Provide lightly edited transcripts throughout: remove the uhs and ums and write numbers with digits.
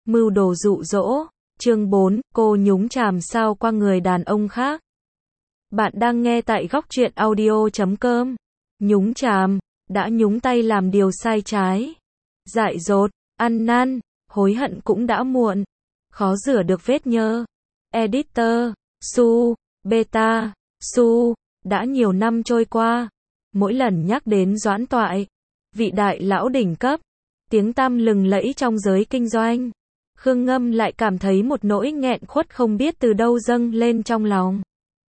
Mưu đồ dụ dỗ. Chương 4, cô nhúng chàm sao qua người đàn ông khác. Bạn đang nghe tại góc truyện audio.com. Nhúng chàm, đã nhúng tay làm điều sai trái. Dại dột, ăn năn, hối hận cũng đã muộn. Khó rửa được vết nhơ. Editor, Su, Beta, Su, đã nhiều năm trôi qua. Mỗi lần nhắc đến Doãn Toại, vị đại lão đỉnh cấp, tiếng tăm lừng lẫy trong giới kinh doanh, Khương Ngâm lại cảm thấy một nỗi nghẹn khuất không biết từ đâu dâng lên trong lòng.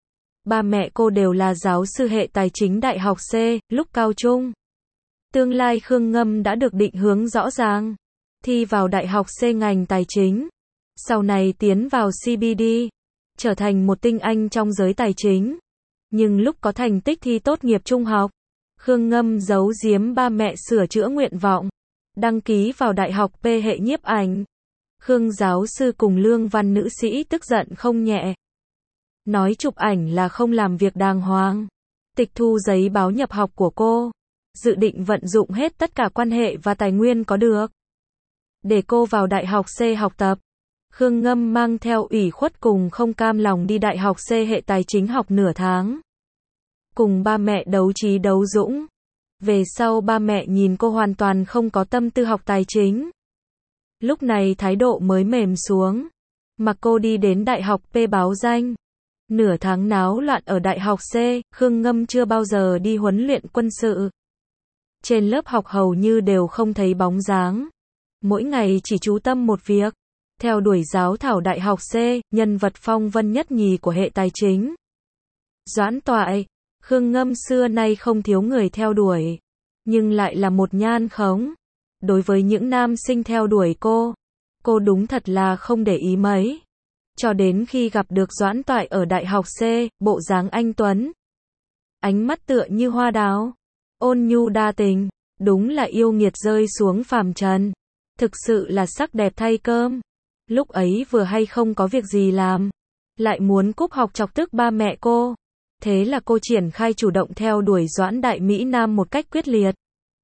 Ba mẹ cô đều là giáo sư hệ tài chính đại học C, lúc cao trung. Tương lai Khương Ngâm đã được định hướng rõ ràng. Thi vào đại học C ngành tài chính. Sau này tiến vào CBD. Trở thành một tinh anh trong giới tài chính. Nhưng lúc có thành tích thi tốt nghiệp trung học, Khương Ngâm giấu giếm ba mẹ sửa chữa nguyện vọng. Đăng ký vào đại học P hệ nhiếp ảnh. Khương giáo sư cùng Lương Văn nữ sĩ tức giận không nhẹ. Nói chụp ảnh là không làm việc đàng hoàng. Tịch thu giấy báo nhập học của cô. Dự định vận dụng hết tất cả quan hệ và tài nguyên có được để cô vào đại học C học tập. Khương Ngâm mang theo ủy khuất cùng không cam lòng đi đại học C hệ tài chính học nửa tháng. Cùng ba mẹ đấu trí đấu dũng. Về sau ba mẹ nhìn cô hoàn toàn không có tâm tư học tài chính. Lúc này thái độ mới mềm xuống. Mặc cô đi đến đại học P báo danh. Nửa tháng náo loạn ở đại học C, Khương Ngâm chưa bao giờ đi huấn luyện quân sự. Trên lớp học hầu như đều không thấy bóng dáng. Mỗi ngày chỉ chú tâm một việc. Theo đuổi giáo thảo đại học C, nhân vật phong vân nhất nhì của hệ tài chính. Doãn Toại, Khương Ngâm xưa nay không thiếu người theo đuổi. Nhưng lại là một nhan khống. Đối với những nam sinh theo đuổi cô đúng thật là không để ý mấy. Cho đến khi gặp được Doãn Toại ở đại học C, bộ dáng anh tuấn. Ánh mắt tựa như hoa đào. Ôn nhu đa tình, đúng là yêu nghiệt rơi xuống phàm trần. Thực sự là sắc đẹp thay cơm. Lúc ấy vừa hay không có việc gì làm, lại muốn cúp học chọc tức ba mẹ cô. Thế là cô triển khai chủ động theo đuổi Doãn Đại Mỹ Nam một cách quyết liệt.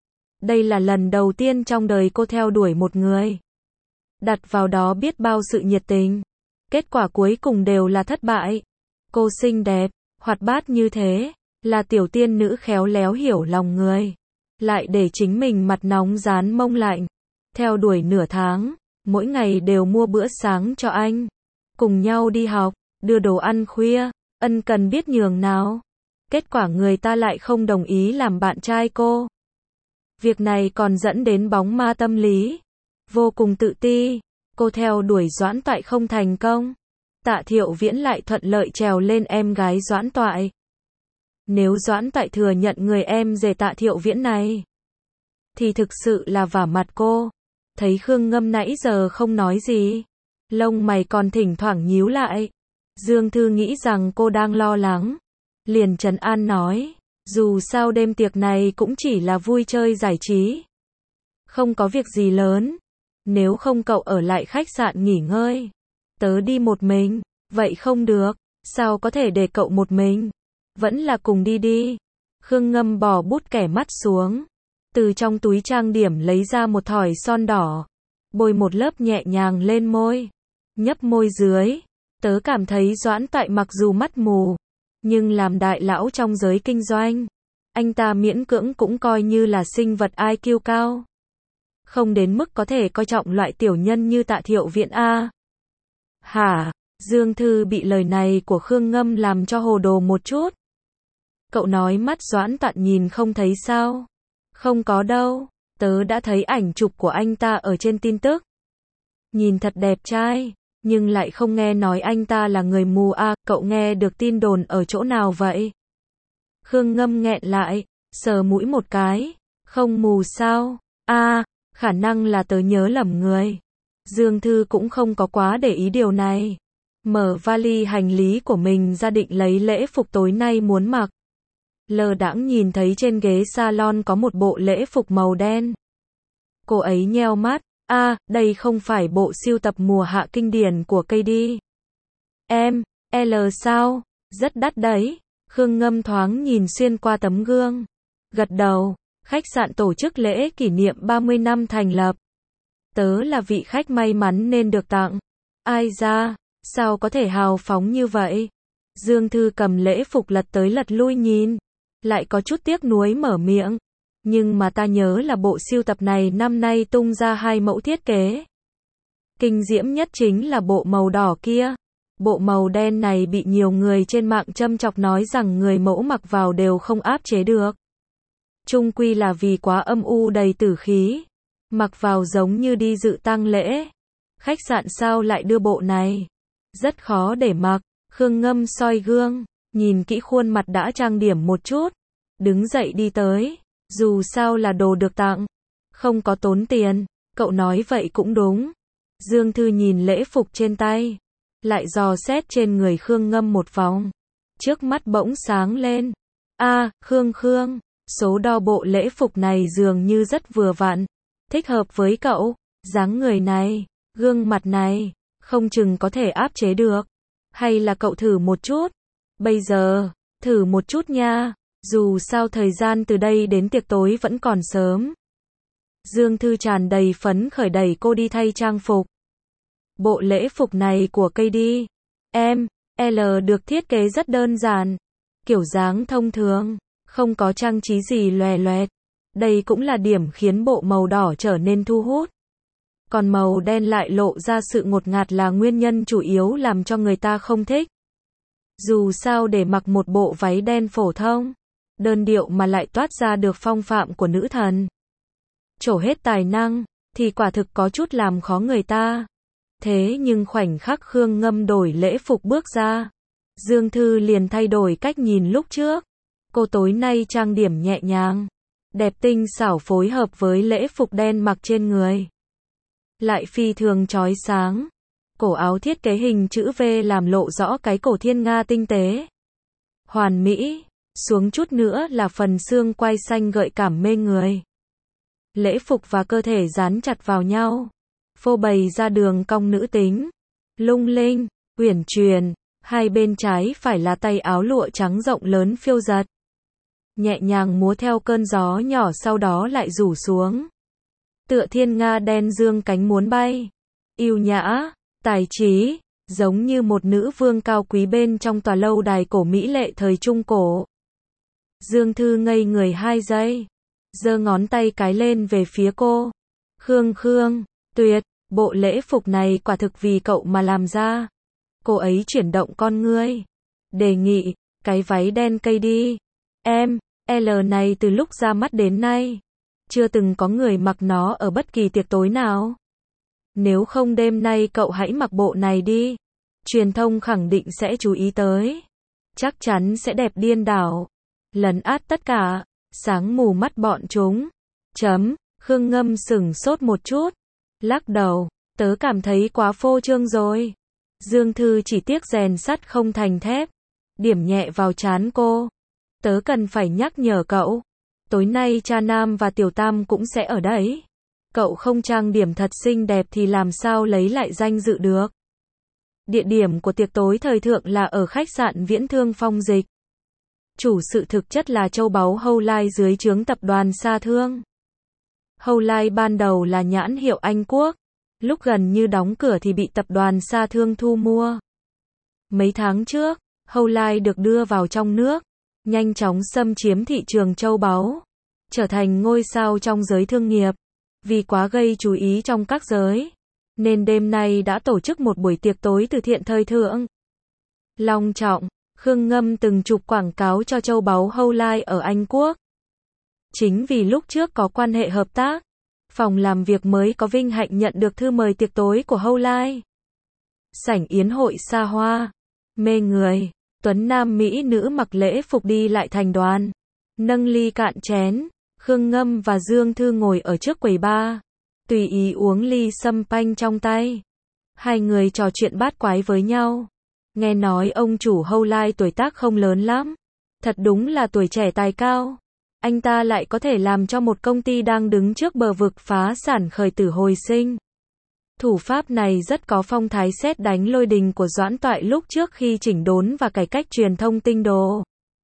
Đây là lần đầu tiên trong đời cô theo đuổi một người. Đặt vào đó biết bao sự nhiệt tình. Kết quả cuối cùng đều là thất bại. Cô xinh đẹp, hoạt bát như thế, là tiểu tiên nữ khéo léo hiểu lòng người. Lại để chính mình mặt nóng rán mông lạnh. Theo đuổi nửa tháng, mỗi ngày đều mua bữa sáng cho anh. Cùng nhau đi học, đưa đồ ăn khuya, ân cần biết nhường nào. Kết quả người ta lại không đồng ý làm bạn trai cô. Việc này còn dẫn đến bóng ma tâm lý. Vô cùng tự ti, cô theo đuổi Doãn Toại không thành công. Tạ Thiệu Viễn lại thuận lợi trèo lên em gái Doãn Toại. Nếu Doãn Toại thừa nhận người em rể Tạ Thiệu Viễn này, thì thực sự là vả mặt cô. Thấy Khương Ngâm nãy giờ không nói gì, lông mày còn thỉnh thoảng nhíu lại. Dương Thư nghĩ rằng cô đang lo lắng, liền trấn an nói, dù sao đêm tiệc này cũng chỉ là vui chơi giải trí, không có việc gì lớn. Nếu không cậu ở lại khách sạn nghỉ ngơi, tớ đi một mình. Vậy không được, sao có thể để cậu một mình, vẫn là cùng đi đi. Khương Ngâm bỏ bút kẻ mắt xuống, từ trong túi trang điểm lấy ra một thỏi son đỏ, bôi một lớp nhẹ nhàng lên môi, nhấp môi dưới. Tớ cảm thấy Doãn Toại mặc dù mắt mù, nhưng làm đại lão trong giới kinh doanh, anh ta miễn cưỡng cũng coi như là sinh vật IQ cao. Không đến mức có thể coi trọng loại tiểu nhân như Tạ Thiệu Viễn a. Hả? Dương Thư bị lời này của Khương Ngâm làm cho hồ đồ một chút. Cậu nói mắt Doãn Toại nhìn không thấy sao? Không có đâu, tớ đã thấy ảnh chụp của anh ta ở trên tin tức. Nhìn thật đẹp trai, nhưng lại không nghe nói anh ta là người mù à, cậu nghe được tin đồn ở chỗ nào vậy? Khương Ngâm nghẹn lại, sờ mũi một cái, không mù sao? Khả năng là tớ nhớ lầm người. Dương Thư cũng không có quá để ý điều này. Mở vali hành lý của mình ra định lấy lễ phục tối nay muốn mặc. Lơ đãng nhìn thấy trên ghế salon có một bộ lễ phục màu đen. Cô ấy nheo mắt, đây không phải bộ sưu tập mùa hạ kinh điển của KD. L sao? Rất đắt đấy. Khương Ngâm thoáng nhìn xuyên qua tấm gương. Gật đầu, khách sạn tổ chức lễ kỷ niệm 30 năm thành lập. Tớ là vị khách may mắn nên được tặng. Ai da, sao có thể hào phóng như vậy? Dương Thư cầm lễ phục lật tới lật lui nhìn, lại có chút tiếc nuối mở miệng. Nhưng mà ta nhớ là bộ sưu tập này năm nay tung ra 2 mẫu thiết kế. Kinh diễm nhất chính là bộ màu đỏ kia. Bộ màu đen này bị nhiều người trên mạng châm chọc nói rằng người mẫu mặc vào đều không áp chế được. Chung quy là vì quá âm u đầy tử khí. Mặc vào giống như đi dự tang lễ. Khách sạn sao lại đưa bộ này? Rất khó để mặc. Khương Ngâm soi gương, nhìn kỹ khuôn mặt đã trang điểm một chút. Đứng dậy đi tới. Dù sao là đồ được tặng. Không có tốn tiền. Cậu nói vậy cũng đúng. Dương Thư nhìn lễ phục trên tay. Lại dò xét trên người Khương Ngâm một vòng. Trước mắt bỗng sáng lên. Khương, số đo bộ lễ phục này dường như rất vừa vặn. Thích hợp với cậu. Dáng người này, gương mặt này, không chừng có thể áp chế được. Hay là cậu thử một chút? Bây giờ, thử một chút nha. Dù sao thời gian từ đây đến tiệc tối vẫn còn sớm. Dương Thư tràn đầy phấn khởi đẩy cô đi thay trang phục. Bộ lễ phục này của Katie L được thiết kế rất đơn giản, kiểu dáng thông thường, không có trang trí gì lòe loẹt. Đây cũng là điểm khiến bộ màu đỏ trở nên thu hút. Còn màu đen lại lộ ra sự ngột ngạt là nguyên nhân chủ yếu làm cho người ta không thích. Dù sao để mặc một bộ váy đen phổ thông, đơn điệu mà lại toát ra được phong phạm của nữ thần, trổ hết tài năng, thì quả thực có chút làm khó người ta. Thế nhưng khoảnh khắc Khương Ngâm đổi lễ phục bước ra, Dương Thư liền thay đổi cách nhìn lúc trước. Cô tối nay trang điểm nhẹ nhàng, đẹp tinh xảo phối hợp với lễ phục đen mặc trên người. Lại phi thường chói sáng. Cổ áo thiết kế hình chữ V làm lộ rõ cái cổ thiên nga tinh tế. Hoàn mỹ, xuống chút nữa là phần xương quai xanh gợi cảm mê người. Lễ phục và cơ thể dán chặt vào nhau, phô bày ra đường cong nữ tính, lung linh, uyển chuyển, hai bên trái phải là tay áo lụa trắng rộng lớn phiêu dật. Nhẹ nhàng múa theo cơn gió nhỏ sau đó lại rủ xuống. Tựa thiên nga đen dương cánh muốn bay. Yêu nhã, tài trí, giống như một nữ vương cao quý bên trong tòa lâu đài cổ mỹ lệ thời Trung Cổ. Dương Thư ngây người 2 giây, giơ ngón tay cái lên về phía cô. Khương, tuyệt, bộ lễ phục này quả thực vì cậu mà làm ra. Cô ấy chuyển động con ngươi, đề nghị, cái váy đen cây đi. L này từ lúc ra mắt đến nay, chưa từng có người mặc nó ở bất kỳ tiệc tối nào. Nếu không đêm nay cậu hãy mặc bộ này đi. Truyền thông khẳng định sẽ chú ý tới. Chắc chắn sẽ đẹp điên đảo. Lấn át tất cả. Sáng mù mắt bọn chúng. Khương Ngâm sửng sốt một chút. Lắc đầu. Tớ cảm thấy quá phô trương rồi. Dương Thư chỉ tiếc rèn sắt không thành thép. Điểm nhẹ vào trán cô. Tớ cần phải nhắc nhở cậu. Tối nay cha Nam và Tiểu Tam cũng sẽ ở đấy. Cậu không trang điểm thật xinh đẹp thì làm sao lấy lại danh dự được. Địa điểm của tiệc tối thời thượng là ở khách sạn Viễn Thương Phong Dịch. Chủ sự thực chất là châu báu Howline dưới trướng tập đoàn Sa Thương. Howline ban đầu là nhãn hiệu Anh Quốc. Lúc gần như đóng cửa thì bị tập đoàn Sa Thương thu mua. Mấy tháng trước, Howline được đưa vào trong nước, nhanh chóng xâm chiếm thị trường châu báu, trở thành ngôi sao trong giới thương nghiệp. Vì quá gây chú ý trong các giới, nên đêm nay đã tổ chức một buổi tiệc tối từ thiện thời thượng. Long trọng, Khương Ngâm từng chụp quảng cáo cho châu báu Howline ở Anh Quốc. Chính vì lúc trước có quan hệ hợp tác, phòng làm việc mới có vinh hạnh nhận được thư mời tiệc tối của Howline. Sảnh yến hội xa hoa, mê người, tuấn nam mỹ nữ mặc lễ phục đi lại thành đoàn, nâng ly cạn chén. Khương Ngâm và Dương Thư ngồi ở trước quầy bar, tùy ý uống ly sâm panh trong tay. Hai người trò chuyện bát quái với nhau. Nghe nói ông chủ Howline tuổi tác không lớn lắm. Thật đúng là tuổi trẻ tài cao. Anh ta lại có thể làm cho một công ty đang đứng trước bờ vực phá sản khởi tử hồi sinh. Thủ pháp này rất có phong thái sét đánh lôi đình của Doãn Toại lúc trước khi chỉnh đốn và cải cách truyền thông tinh đồ.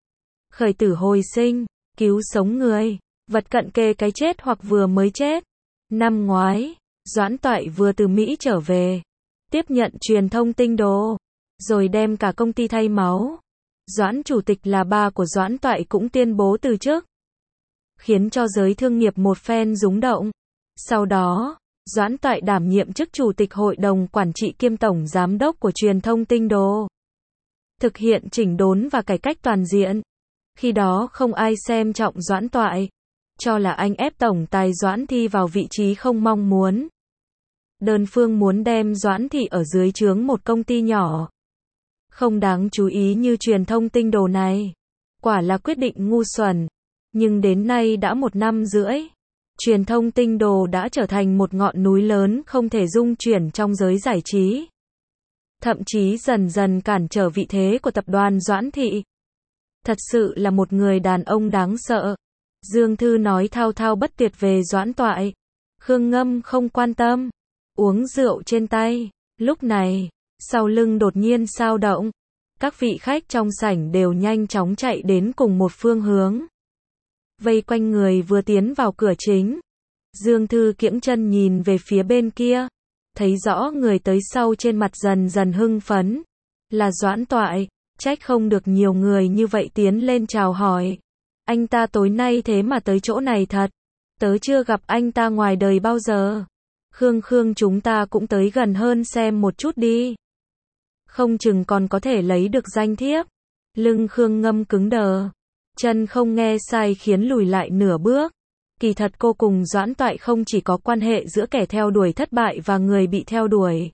Khởi tử hồi sinh, cứu sống người. Vật cận kề cái chết hoặc vừa mới chết. Năm ngoái, Doãn Toại vừa từ Mỹ trở về, tiếp nhận truyền thông Tinh Đồ, rồi đem cả công ty thay máu. Doãn chủ tịch là ba của Doãn Toại cũng tuyên bố từ chức, khiến cho giới thương nghiệp một phen rúng động. Sau đó, Doãn Toại đảm nhiệm chức chủ tịch hội đồng quản trị kiêm tổng giám đốc của truyền thông Tinh Đồ, thực hiện chỉnh đốn và cải cách toàn diện. Khi đó không ai xem trọng Doãn Toại, cho là anh ép tổng tài Doãn Thị vào vị trí không mong muốn. Đơn phương muốn đem Doãn Thị ở dưới trướng một công ty nhỏ, không đáng chú ý như truyền thông Tinh Đồ này. Quả là quyết định ngu xuẩn. Nhưng đến nay đã 1 năm rưỡi, truyền thông Tinh Đồ đã trở thành một ngọn núi lớn không thể dung chuyển trong giới giải trí. Thậm chí dần dần cản trở vị thế của tập đoàn Doãn Thị. Thật sự là một người đàn ông đáng sợ. Dương Thư nói thao thao bất tuyệt về Doãn Toại. Khương Ngâm không quan tâm, uống rượu trên tay. Lúc này, sau lưng đột nhiên xao động. Các vị khách trong sảnh đều nhanh chóng chạy đến cùng một phương hướng, vây quanh người vừa tiến vào cửa chính. Dương Thư kiễng chân nhìn về phía bên kia, thấy rõ người tới sau trên mặt dần dần hưng phấn. Là Doãn Toại, trách không được nhiều người như vậy tiến lên chào hỏi. Anh ta tối nay thế mà tới chỗ này thật. Tớ chưa gặp anh ta ngoài đời bao giờ. Khương chúng ta cũng tới gần hơn xem một chút đi. Không chừng còn có thể lấy được danh thiếp. Lưng Khương Ngâm cứng đờ. Chân không nghe sai khiến lùi lại nửa bước. Kỳ thật cô cùng Doãn Toại không chỉ có quan hệ giữa kẻ theo đuổi thất bại và người bị theo đuổi.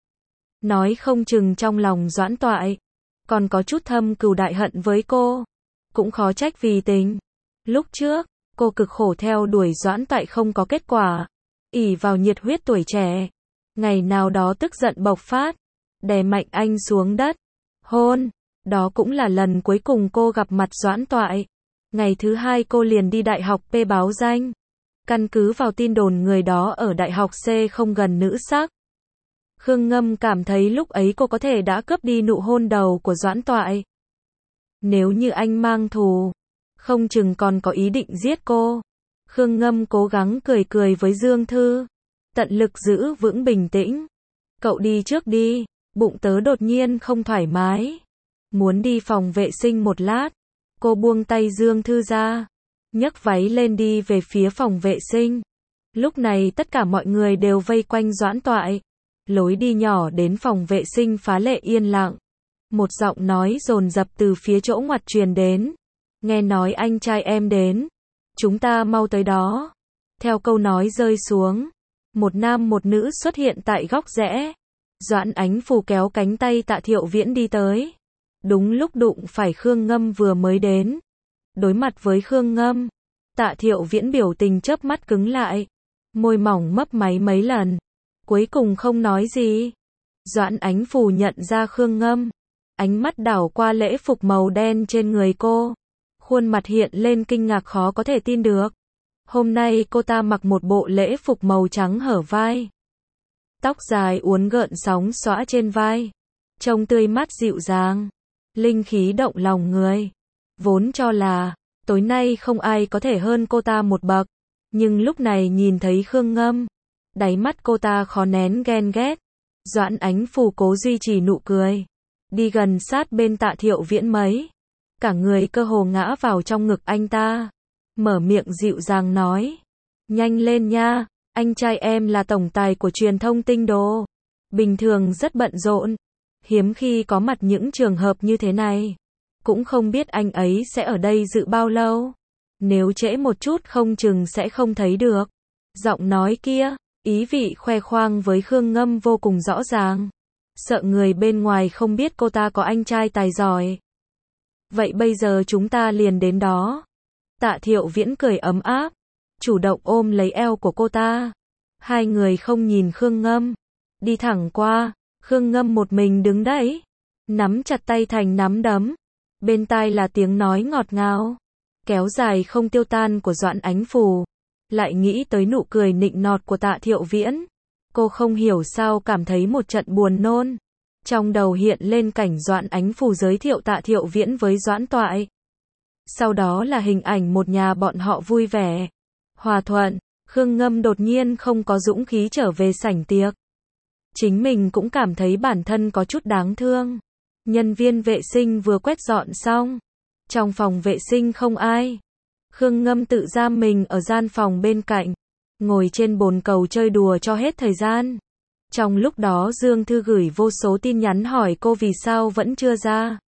Nói không chừng trong lòng Doãn Toại còn có chút thâm cừu đại hận với cô. Cũng khó trách vì tình. Lúc trước, cô cực khổ theo đuổi Doãn Toại không có kết quả. Ỷ vào nhiệt huyết tuổi trẻ. Ngày nào đó tức giận bộc phát, đè mạnh anh xuống đất. Hôn. Đó cũng là lần cuối cùng cô gặp mặt Doãn Toại. Ngày thứ hai cô liền đi đại học P báo danh. Căn cứ vào tin đồn người đó ở đại học C không gần nữ sắc. Khương Ngâm cảm thấy lúc ấy cô có thể đã cướp đi nụ hôn đầu của Doãn Toại. Nếu như anh mang thù, không chừng còn có ý định giết cô. Khương Ngâm cố gắng cười với Dương Thư, tận lực giữ vững bình tĩnh. Cậu đi trước đi, bụng tớ đột nhiên không thoải mái. Muốn đi phòng vệ sinh một lát. Cô buông tay Dương Thư ra, nhấc váy lên đi về phía phòng vệ sinh. Lúc này tất cả mọi người đều vây quanh Doãn Toại. Lối đi nhỏ đến phòng vệ sinh phá lệ yên lặng. Một giọng nói dồn dập từ phía chỗ ngoặt truyền đến. Nghe nói anh trai em đến. Chúng ta mau tới đó. Theo câu nói rơi xuống, một nam một nữ xuất hiện tại góc rẽ. Doãn Ánh Phù kéo cánh tay Tạ Thiệu Viễn đi tới. Đúng lúc đụng phải Khương Ngâm vừa mới đến. Đối mặt với Khương Ngâm, Tạ Thiệu Viễn biểu tình chớp mắt cứng lại. Môi mỏng mấp máy mấy lần. Cuối cùng không nói gì. Doãn Ánh Phù nhận ra Khương Ngâm. Ánh mắt đảo qua lễ phục màu đen trên người cô. Khuôn mặt hiện lên kinh ngạc khó có thể tin được. Hôm nay cô ta mặc một bộ lễ phục màu trắng hở vai. Tóc dài uốn gợn sóng xõa trên vai. Trông tươi mát dịu dàng. Linh khí động lòng người. Vốn cho là tối nay không ai có thể hơn cô ta một bậc. Nhưng lúc này nhìn thấy Khương Ngâm, đáy mắt cô ta khó nén ghen ghét. Doãn Ánh Phù cố duy trì nụ cười. Đi gần sát bên Tạ Thiệu Viễn mấy. Cả người cơ hồ ngã vào trong ngực anh ta. Mở miệng dịu dàng nói. Nhanh lên nha, anh trai em là tổng tài của truyền thông Tinh Đồ. Bình thường rất bận rộn. Hiếm khi có mặt những trường hợp như thế này. Cũng không biết anh ấy sẽ ở đây dự bao lâu. Nếu trễ một chút không chừng sẽ không thấy được. Giọng nói kia, ý vị khoe khoang với Khương Ngâm vô cùng rõ ràng. Sợ người bên ngoài không biết cô ta có anh trai tài giỏi. Vậy bây giờ chúng ta liền đến đó. Tạ Thiệu Viễn cười ấm áp, chủ động ôm lấy eo của cô ta. Hai người không nhìn Khương Ngâm, đi thẳng qua. Khương Ngâm một mình đứng đấy, nắm chặt tay thành nắm đấm. Bên tai là tiếng nói ngọt ngào, kéo dài không tiêu tan của Doãn Ánh Phù. Lại nghĩ tới nụ cười nịnh nọt của Tạ Thiệu Viễn. Cô không hiểu sao cảm thấy một trận buồn nôn. Trong đầu hiện lên cảnh Doãn Ánh Phù giới thiệu Tạ Thiệu Viễn với Doãn Toại. Sau đó là hình ảnh một nhà bọn họ vui vẻ, hòa thuận, Khương Ngâm đột nhiên không có dũng khí trở về sảnh tiệc. Chính mình cũng cảm thấy bản thân có chút đáng thương. Nhân viên vệ sinh vừa quét dọn xong. Trong phòng vệ sinh không ai. Khương Ngâm tự giam mình ở gian phòng bên cạnh. Ngồi trên bồn cầu chơi đùa cho hết thời gian. Trong lúc đó Dương Thư gửi vô số tin nhắn hỏi cô vì sao vẫn chưa ra.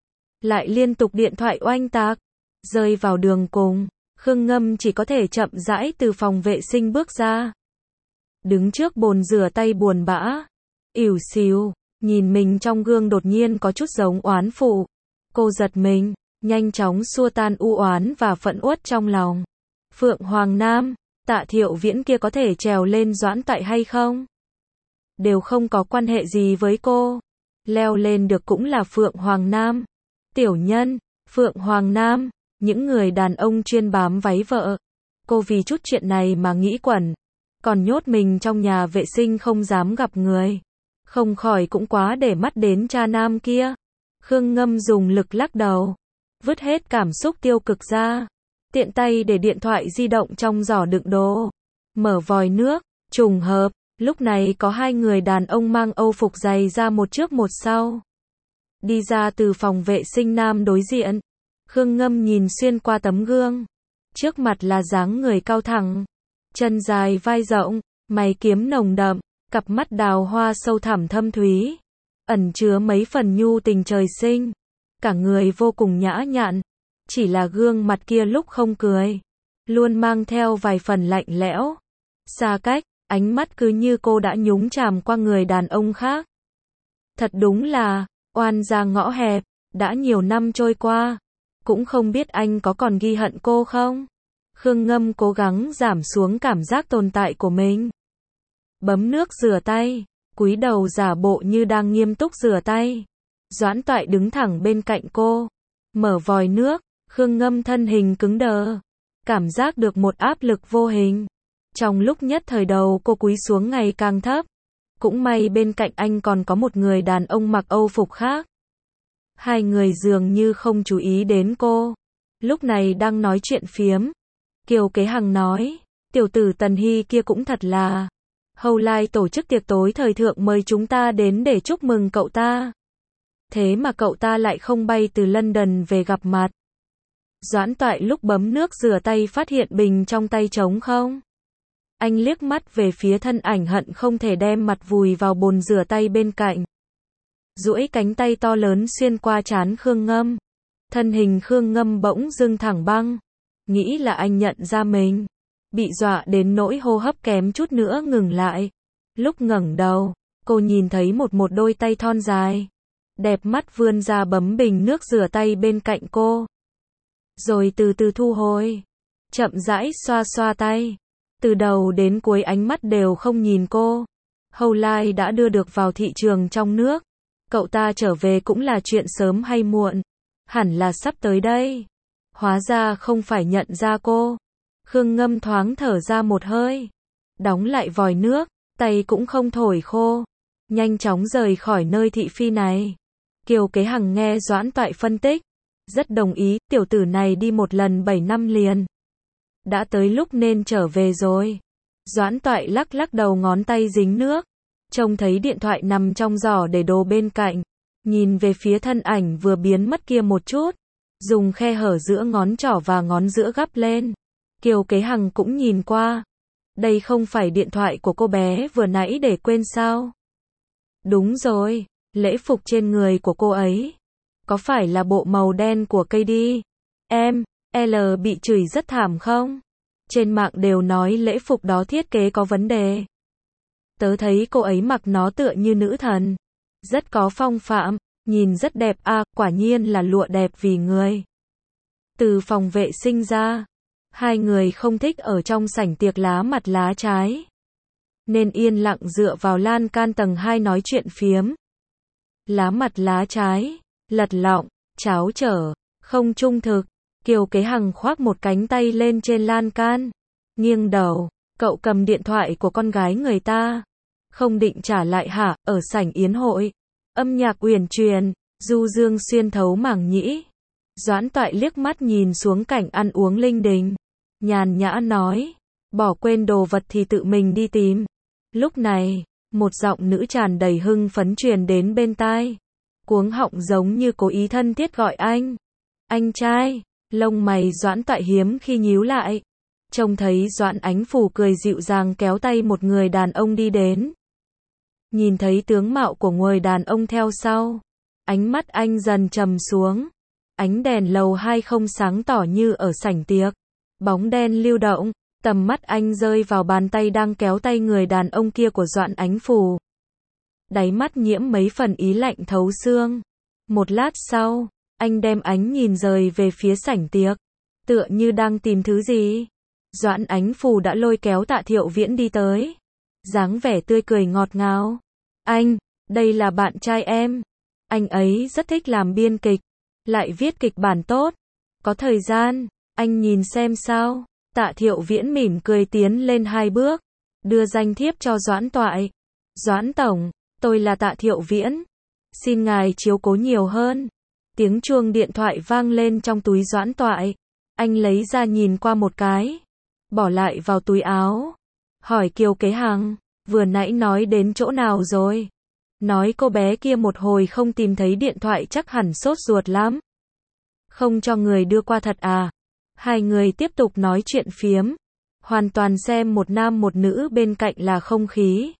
Lại liên tục điện thoại oanh tạc. Rơi vào đường cùng. Khương Ngâm chỉ có thể chậm rãi từ phòng vệ sinh bước ra. Đứng trước bồn rửa tay buồn bã. Ỉu xìu. Nhìn mình trong gương đột nhiên có chút giống oán phụ. Cô giật mình. Nhanh chóng xua tan u oán và phẫn uất trong lòng. Phượng Hoàng Nam, Tạ Thiệu Viễn kia có thể trèo lên Doãn Toại hay không? Đều không có quan hệ gì với cô. Leo lên được cũng là Phượng Hoàng Nam. Tiểu Nhân, Phượng Hoàng Nam, những người đàn ông chuyên bám váy vợ. Cô vì chút chuyện này mà nghĩ quẩn. Còn nhốt mình trong nhà vệ sinh không dám gặp người. Không khỏi cũng quá để mắt đến cha nam kia. Khương Ngâm dùng lực lắc đầu. Vứt hết cảm xúc tiêu cực ra. Tiện tay để điện thoại di động trong giỏ đựng đồ. Mở vòi nước. Trùng hợp. Lúc này có hai người đàn ông mang âu phục dày ra một trước một sau. Đi ra từ phòng vệ sinh nam đối diện. Khương Ngâm nhìn xuyên qua tấm gương. Trước mặt là dáng người cao thẳng. Chân dài vai rộng. Mày kiếm nồng đậm. Cặp mắt đào hoa sâu thẳm thâm thúy. Ẩn chứa mấy phần nhu tình trời sinh. Cả người vô cùng nhã nhặn. Chỉ là gương mặt kia lúc không cười. Luôn mang theo vài phần lạnh lẽo. Xa cách, ánh mắt cứ như cô đã nhúng chàm qua người đàn ông khác. Thật đúng là, oan gia ngõ hẹp. Đã nhiều năm trôi qua. Cũng không biết anh có còn ghi hận cô không? Khương Ngâm cố gắng giảm xuống cảm giác tồn tại của mình. Bấm nước rửa tay. Cúi đầu giả bộ như đang nghiêm túc rửa tay. Doãn Toại đứng thẳng bên cạnh cô. Mở vòi nước. Khương Ngâm thân hình cứng đờ. Cảm giác được một áp lực vô hình. Trong lúc nhất thời đầu cô cúi xuống ngày càng thấp. Cũng may bên cạnh anh còn có một người đàn ông mặc âu phục khác. Hai người dường như không chú ý đến cô. Lúc này đang nói chuyện phiếm. Kiều Kế Hằng nói. Tiểu tử Tần Hy kia cũng thật là. Hầu Lai tổ chức tiệc tối thời thượng mời chúng ta đến để chúc mừng cậu ta. Thế mà cậu ta lại không bay từ London về gặp mặt. Doãn Toại lúc bấm nước rửa tay phát hiện bình trong tay trống không. Anh liếc mắt về phía thân ảnh hận không thể đem mặt vùi vào bồn rửa tay bên cạnh. Duỗi cánh tay to lớn xuyên qua trán Khương Ngâm. Thân hình Khương Ngâm bỗng dưng thẳng băng. Nghĩ là anh nhận ra mình. Bị dọa đến nỗi hô hấp kém chút nữa ngừng lại. Lúc ngẩng đầu, cô nhìn thấy một đôi tay thon dài. Đẹp mắt vươn ra bấm bình nước rửa tay bên cạnh cô. Rồi từ từ thu hồi. Chậm rãi xoa xoa tay. Từ đầu đến cuối ánh mắt đều không nhìn cô. Hầu Lai đã đưa được vào thị trường trong nước. Cậu ta trở về cũng là chuyện sớm hay muộn. Hẳn là sắp tới đây. Hóa ra không phải nhận ra cô. Khương Ngâm thoáng thở ra một hơi. Đóng lại vòi nước. Tay cũng không thổi khô. Nhanh chóng rời khỏi nơi thị phi này. Kiều Kế Hằng nghe Doãn Toại phân tích. Rất đồng ý, tiểu tử này đi một lần 7 năm liền. Đã tới lúc nên trở về rồi. Doãn Toại lắc lắc đầu ngón tay dính nước. Trông thấy điện thoại nằm trong giỏ để đồ bên cạnh. Nhìn về phía thân ảnh vừa biến mất kia một chút. Dùng khe hở giữa ngón trỏ và ngón giữa gắp lên. Kiều Kế Hằng cũng nhìn qua. Đây không phải điện thoại của cô bé vừa nãy để quên sao? Đúng rồi, lễ phục trên người của cô ấy. Có phải là bộ màu đen của cây đi? Em, L bị chửi rất thảm không? Trên mạng đều nói lễ phục đó thiết kế có vấn đề. Tớ thấy cô ấy mặc nó tựa như nữ thần. Rất có phong phạm, nhìn rất đẹp à, quả nhiên là lụa đẹp vì người. Từ phòng vệ sinh ra, hai người không thích ở trong sảnh tiệc lá mặt lá trái. Nên yên lặng dựa vào lan can tầng 2 nói chuyện phiếm. Lá mặt lá trái, lật lọng, cháo trở, không trung thực. Kiều Kế Hằng khoác một cánh tay lên trên lan can. Nghiêng đầu, cậu cầm điện thoại của con gái người ta. Không định trả lại hả, ở sảnh yến hội. Âm nhạc uyển chuyển, du dương xuyên thấu màng nhĩ. Doãn Toại liếc mắt nhìn xuống cảnh ăn uống linh đình. Nhàn nhã nói. bỏ quên đồ vật thì tự mình đi tìm. Lúc này, một giọng nữ tràn đầy hưng phấn truyền đến bên tai. Cuống họng giống như cố ý thân thiết gọi anh. Anh trai, lông mày Doãn Toại hiếm khi nhíu lại. Trông thấy Doãn Ánh Phù cười dịu dàng kéo tay một người đàn ông đi đến. Nhìn thấy tướng mạo của người đàn ông theo sau. Ánh mắt anh dần trầm xuống. Ánh đèn lầu 2 không sáng tỏ như ở sảnh tiệc. Bóng đen lưu động. Tầm mắt anh rơi vào bàn tay đang kéo tay người đàn ông kia của Doãn Ánh Phù. Đáy mắt nhiễm mấy phần ý lạnh thấu xương. Một lát sau, anh đem ánh nhìn rời về phía sảnh tiệc. Tựa như đang tìm thứ gì. Doãn Ánh Phù đã lôi kéo Tạ Thiệu Viễn đi tới. Dáng vẻ tươi cười ngọt ngào. Anh, đây là bạn trai em. Anh ấy rất thích làm biên kịch. Lại viết kịch bản tốt. Có thời gian, anh nhìn xem sao. Tạ Thiệu Viễn mỉm cười tiến lên 2 bước. Đưa danh thiếp cho Doãn Toại. Doãn Tổng, tôi là Tạ Thiệu Viễn. Xin ngài chiếu cố nhiều hơn. Tiếng chuông điện thoại vang lên trong túi Doãn Toại. Anh lấy ra nhìn qua một cái. Bỏ lại vào túi áo. Hỏi Kiều Kế Hằng, vừa nãy nói đến chỗ nào rồi? Nói cô bé kia một hồi không tìm thấy điện thoại chắc hẳn sốt ruột lắm. Không cho người đưa qua thật à? Hai người tiếp tục nói chuyện phiếm. Hoàn toàn xem một nam một nữ bên cạnh là không khí.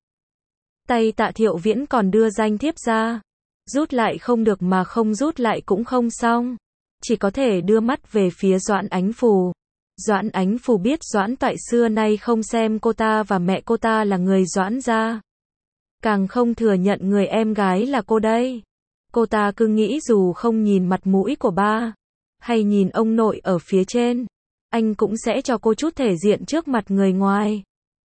Tay Tạ Thiệu Viễn còn đưa danh thiếp ra. Rút lại không được mà không rút lại cũng không xong. Chỉ có thể đưa mắt về phía Doãn Ánh Phù. Doãn Ánh Phù biết Doãn Toại xưa nay không xem cô ta và mẹ cô ta là người Doãn gia. Càng không thừa nhận người em gái là cô đây. Cô ta cứ nghĩ dù không nhìn mặt mũi của ba, hay nhìn ông nội ở phía trên, anh cũng sẽ cho cô chút thể diện trước mặt người ngoài.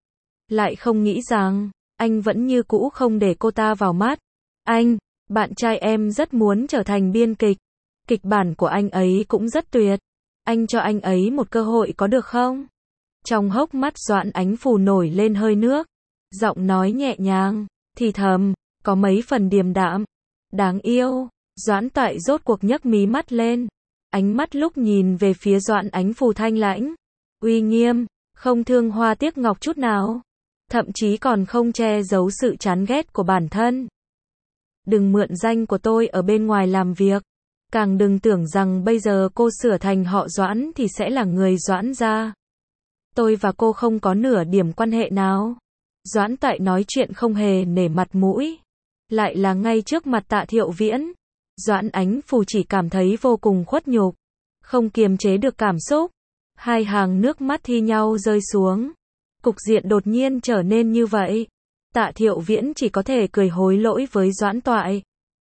Lại không nghĩ rằng, anh vẫn như cũ không để cô ta vào mắt. Anh, bạn trai em rất muốn trở thành biên kịch. Kịch bản của anh ấy cũng rất tuyệt. Anh cho anh ấy một cơ hội có được không? Trong hốc mắt Doãn Ánh Phù nổi lên hơi nước. Giọng nói nhẹ nhàng, thì thầm, có mấy phần điềm đạm. Đáng yêu. Doãn Toại rốt cuộc nhấc mí mắt lên. Ánh mắt lúc nhìn về phía Doãn Ánh Phù thanh lãnh, uy nghiêm, không thương hoa tiếc ngọc chút nào. Thậm chí còn không che giấu sự chán ghét của bản thân. Đừng mượn danh của tôi ở bên ngoài làm việc. Càng đừng tưởng rằng bây giờ cô sửa thành họ Doãn thì sẽ là người Doãn gia. Tôi và cô không có nửa điểm quan hệ nào. Doãn Toại nói chuyện không hề nể mặt mũi. Lại là ngay trước mặt Tạ Thiệu Viễn. Doãn Ánh Phù chỉ cảm thấy vô cùng khuất nhục. Không kiềm chế được cảm xúc. Hai hàng nước mắt thi nhau rơi xuống. Cục diện đột nhiên trở nên như vậy. Tạ Thiệu Viễn chỉ có thể cười hối lỗi với Doãn Toại.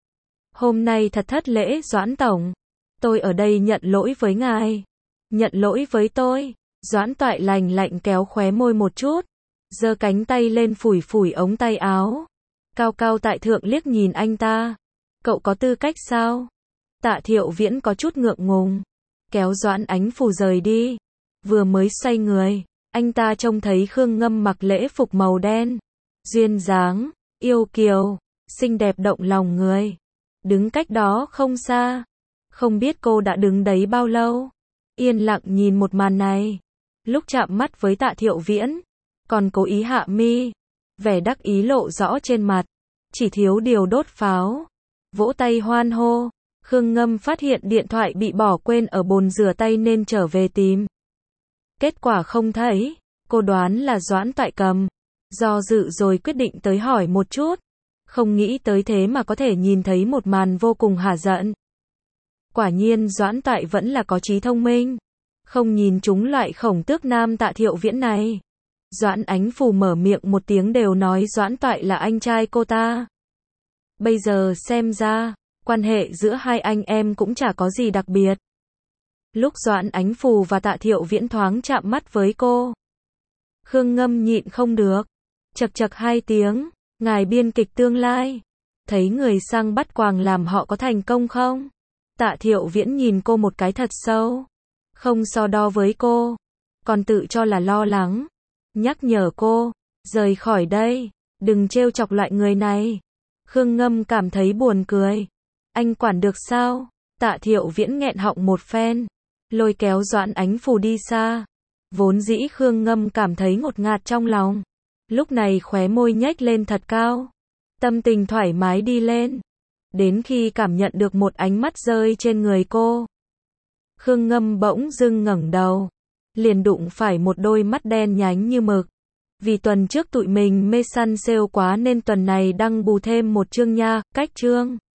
Hôm nay thật thất lễ Doãn Tổng. Tôi ở đây nhận lỗi với ngài. Nhận lỗi với tôi. Doãn Toại lành lạnh kéo khóe môi một chút. Giơ cánh tay lên phủi phủi ống tay áo. Cao cao tại thượng liếc nhìn anh ta. Cậu có tư cách sao? Tạ Thiệu Viễn có chút ngượng ngùng. Kéo Doãn Ánh Phù rời đi. Vừa mới xoay người, anh ta trông thấy Khương Ngâm mặc lễ phục màu đen. Duyên dáng, yêu kiều, xinh đẹp động lòng người. Đứng cách đó không xa. Không biết cô đã đứng đấy bao lâu. Yên lặng nhìn một màn này. Lúc chạm mắt với Tạ Thiệu Viễn, còn cố ý hạ mi. Vẻ đắc ý lộ rõ trên mặt. Chỉ thiếu điều đốt pháo. Vỗ tay hoan hô. Khương Ngâm phát hiện điện thoại bị bỏ quên ở bồn rửa tay nên trở về tìm. Kết quả không thấy. Cô đoán là Doãn Toại cầm. Do dự rồi quyết định tới hỏi một chút. Không nghĩ tới thế mà có thể nhìn thấy một màn vô cùng hả giận. Quả nhiên Doãn Toại vẫn là có trí thông minh. Không nhìn chúng loại khổng tước nam Tạ Thiệu Viễn này. Doãn Ánh Phù mở miệng một tiếng đều nói Doãn Toại là anh trai cô ta. Bây giờ xem ra, quan hệ giữa hai anh em cũng chả có gì đặc biệt. Lúc Doãn Ánh Phù và Tạ Thiệu Viễn thoáng chạm mắt với cô, Khương Ngâm nhịn không được. Chậc chậc 2 tiếng, ngài biên kịch tương lai. Thấy người sang bắt quàng làm họ có thành công không? Tạ Thiệu Viễn nhìn cô một cái thật sâu. Không so đo với cô. Còn tự cho là lo lắng. Nhắc nhở cô, rời khỏi đây. Đừng trêu chọc loại người này. Khương Ngâm cảm thấy buồn cười. Anh quản được sao? Tạ Thiệu Viễn nghẹn họng một phen. Lôi kéo Doãn Ánh Phù đi xa. Vốn dĩ Khương Ngâm cảm thấy ngột ngạt trong lòng. Lúc này khóe môi nhếch lên thật cao. Tâm tình thoải mái đi lên. Đến khi cảm nhận được một ánh mắt rơi trên người cô. Khương Ngâm bỗng dưng ngẩng đầu. Liền đụng phải một đôi mắt đen nhánh như mực. Vì tuần trước tụi mình mê săn sale quá nên tuần này đăng bù thêm một chương nha, cách chương.